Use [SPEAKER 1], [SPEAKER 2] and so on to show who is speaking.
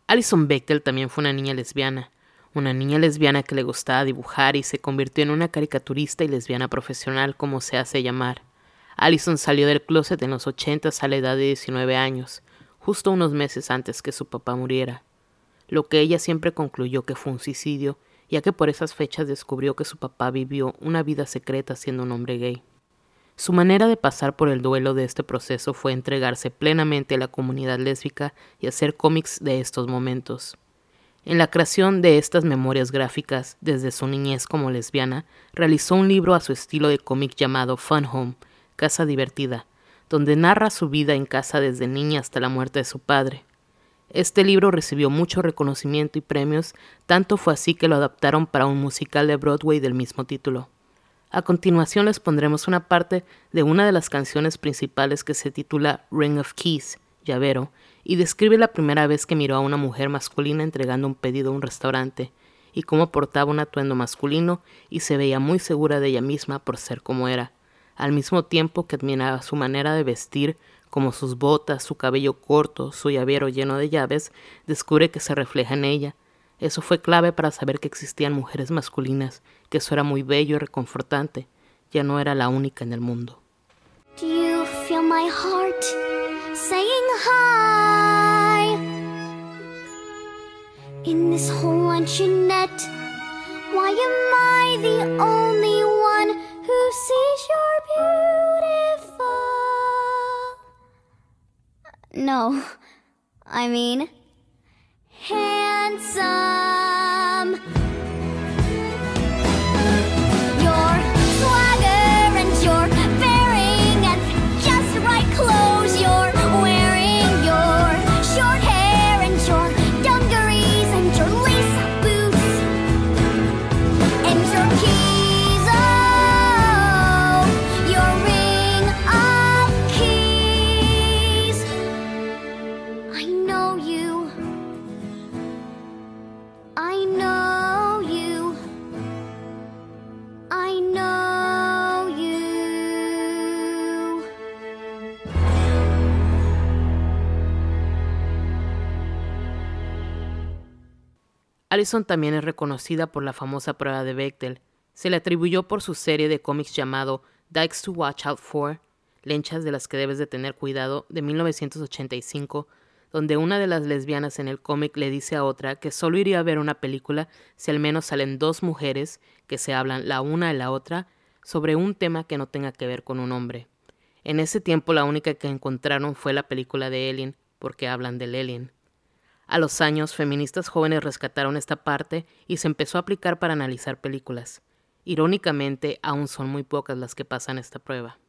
[SPEAKER 1] Alison Bechdel también fue una niña lesbiana que le gustaba dibujar y se convirtió en una caricaturista y lesbiana profesional, como se hace llamar. Alison salió del closet en los 80 a la edad de 19 años, justo unos meses antes que su papá muriera, lo que ella siempre concluyó que fue un suicidio, ya que por esas fechas descubrió que su papá vivió una vida secreta siendo un hombre gay. Su manera de pasar por el duelo de este proceso fue entregarse plenamente a la comunidad lésbica y hacer cómics de estos momentos. En la creación de estas memorias gráficas, desde su niñez como lesbiana, realizó un libro a su estilo de cómic llamado Fun Home, Casa Divertida, donde narra su vida en casa desde niña hasta la muerte de su padre. Este libro recibió mucho reconocimiento y premios, tanto fue así que lo adaptaron para un musical de Broadway del mismo título. A continuación les pondremos una parte de una de las canciones principales que se titula Ring of Keys, llavero, y describe la primera vez que miró a una mujer masculina entregando un pedido a un restaurante, y cómo portaba un atuendo masculino y se veía muy segura de ella misma por ser como era, al mismo tiempo que admiraba su manera de vestir, como sus botas, su cabello corto, su llavero lleno de llaves, descubre que se refleja en ella. Eso fue clave para saber que existían mujeres masculinas, que eso era muy bello y reconfortante. Ya no era la única en el mundo.
[SPEAKER 2] Do you feel my heart saying hi? In this whole luncheonette, why am I the only one who sees you're beautiful? No, I mean handsome. Your swagger and your bearing and just right clothes you're wearing, your short hair and your dungarees and your lace-up boots and your keys, oh, your ring of keys. I know you. I know you. I know you.
[SPEAKER 1] Alison también es reconocida por la famosa prueba de Bechdel. Se le atribuyó por su serie de cómics llamado Dykes to Watch Out For, lenchas de las que debes de tener cuidado, de 1985, donde una de las lesbianas en el cómic le dice a otra que solo iría a ver una película si al menos salen dos mujeres que se hablan la una a la otra sobre un tema que no tenga que ver con un hombre. En ese tiempo la única que encontraron fue la película de Alien, porque hablan del alien. A los años, feministas jóvenes rescataron esta parte y se empezó a aplicar para analizar películas. Irónicamente, aún son muy pocas las que pasan esta prueba.